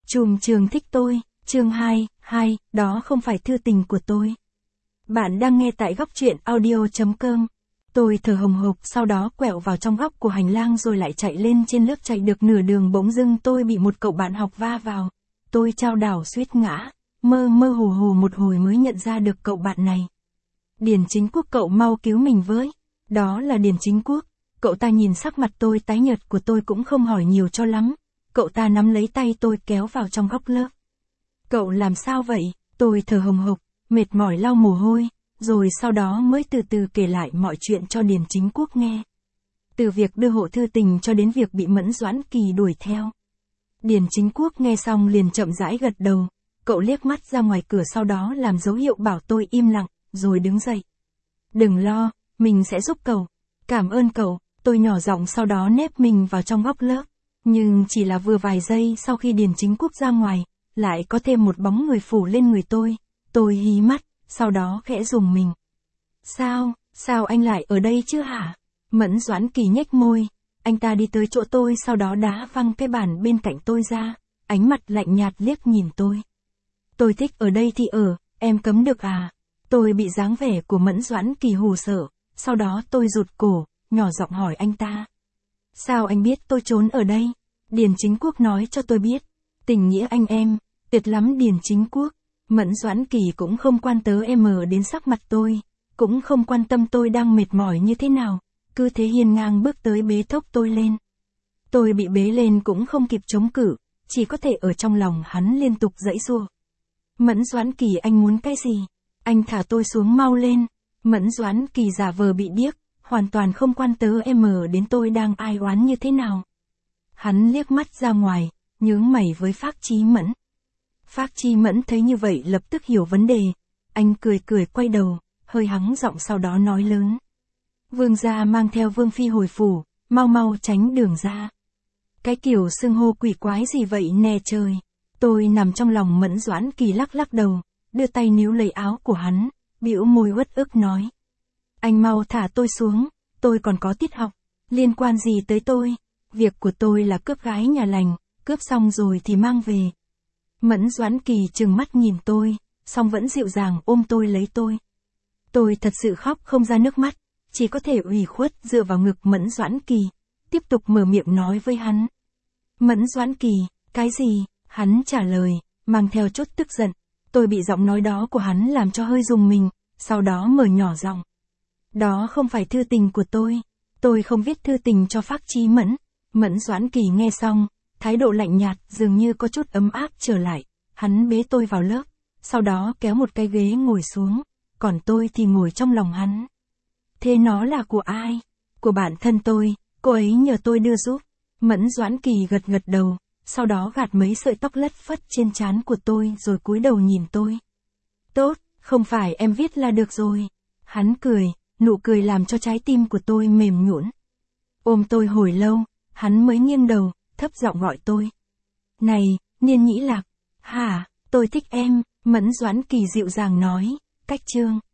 Chùm trường thích tôi, chương 2, đó không phải thư tình của tôi. Bạn đang nghe tại góc truyện audio.com. Tôi thở hồng hộc sau đó quẹo vào trong góc của hành lang rồi lại chạy lên trên lớp. Chạy được nửa đường bỗng dưng tôi bị một cậu bạn học va vào. Tôi chao đảo suýt ngã, mơ hồ một hồi mới nhận ra được cậu bạn này. Điền Chính Quốc, cậu mau cứu mình với. Đó là Điền Chính Quốc. Cậu ta nhìn sắc mặt tôi tái nhợt của tôi cũng không hỏi nhiều cho lắm. Cậu ta nắm lấy tay tôi kéo vào trong góc lớp. Cậu làm sao vậy? Tôi thở hồng hộc, mệt mỏi lau mồ hôi, rồi sau đó mới từ từ kể lại mọi chuyện cho Điền Chính Quốc nghe. Từ việc đưa hộ thư tình cho đến việc bị Mẫn Doãn Kỳ đuổi theo. Điền Chính Quốc nghe xong liền chậm rãi gật đầu, cậu liếc mắt ra ngoài cửa sau đó làm dấu hiệu bảo tôi im lặng, rồi đứng dậy. Đừng lo, mình sẽ giúp cậu. Cảm ơn cậu, tôi nhỏ giọng sau đó nép mình vào trong góc lớp. Nhưng chỉ là vừa vài giây sau khi Điền Chính Quốc ra ngoài, lại có thêm một bóng người phủ lên người tôi hí mắt, sau đó khẽ rùng mình. Sao anh lại ở đây chứ hả? Mẫn Doãn Kỳ nhếch môi, anh ta đi tới chỗ tôi sau đó đá văng cái bàn bên cạnh tôi ra, ánh mặt lạnh nhạt liếc nhìn tôi. Tôi thích ở đây thì ở, em cấm được à? Tôi bị dáng vẻ của Mẫn Doãn Kỳ hù sợ, sau đó tôi rụt cổ, nhỏ giọng hỏi anh ta. Sao anh biết tôi trốn ở đây? Điền Chính Quốc nói cho tôi biết. Tình nghĩa anh em, tuyệt lắm Điền Chính Quốc. Mẫn Doãn Kỳ cũng không quan đến sắc mặt tôi, cũng không quan tâm tôi đang mệt mỏi như thế nào, cứ thế hiên ngang bước tới bế thốc tôi lên. Tôi bị bế lên cũng không kịp chống cự, chỉ có thể ở trong lòng hắn liên tục giãy giụa. Mẫn Doãn Kỳ, anh muốn cái gì? Anh thả tôi xuống mau lên. Mẫn Doãn Kỳ giả vờ bị điếc, hoàn toàn không quan đến tôi đang ai oán như thế nào. Hắn liếc mắt ra ngoài, nhướng mày với Phác Chí Mẫn. Phác Chí Mẫn thấy như vậy lập tức hiểu vấn đề. Anh cười quay đầu, hơi hắng giọng sau đó nói lớn. Vương gia mang theo Vương Phi hồi phủ, mau tránh đường ra. Cái kiểu xưng hô quỷ quái gì vậy nè trời. Tôi nằm trong lòng Mẫn Doãn Kỳ lắc đầu, đưa tay níu lấy áo của hắn, bĩu môi uất ức nói. Anh mau thả tôi xuống, tôi còn có tiết học, liên quan gì tới tôi? Việc của tôi là cướp gái nhà lành, cướp xong rồi thì mang về. Mẫn Doãn Kỳ trừng mắt nhìn tôi, song vẫn dịu dàng ôm tôi lấy tôi. Tôi thật sự khóc không ra nước mắt, chỉ có thể ủy khuất dựa vào ngực Mẫn Doãn Kỳ, tiếp tục mở miệng nói với hắn. Mẫn Doãn Kỳ, cái gì? Hắn trả lời, mang theo chút tức giận. Tôi bị giọng nói đó của hắn làm cho hơi rùng mình, sau đó mở nhỏ giọng. Đó không phải thư tình của tôi không viết thư tình cho Phác Chí Mẫn. Mẫn Doãn Kỳ nghe xong, thái độ lạnh nhạt dường như có chút ấm áp trở lại, hắn bế tôi vào lớp, sau đó kéo một cái ghế ngồi xuống, còn tôi thì ngồi trong lòng hắn. Thế nó là của ai? Của bạn thân tôi, cô ấy nhờ tôi đưa giúp. Mẫn Doãn Kỳ gật đầu, sau đó gạt mấy sợi tóc lất phất trên trán của tôi rồi cúi đầu nhìn tôi. Tốt, không phải em viết là được rồi. Hắn cười, nụ cười làm cho trái tim của tôi mềm nhũn. Ôm tôi hồi lâu, hắn mới nghiêng đầu, thấp giọng gọi tôi. Này, Niên Nhĩ Lạc. Hả, tôi thích em, Mẫn Doãn Kỳ dịu dàng nói, cách chương.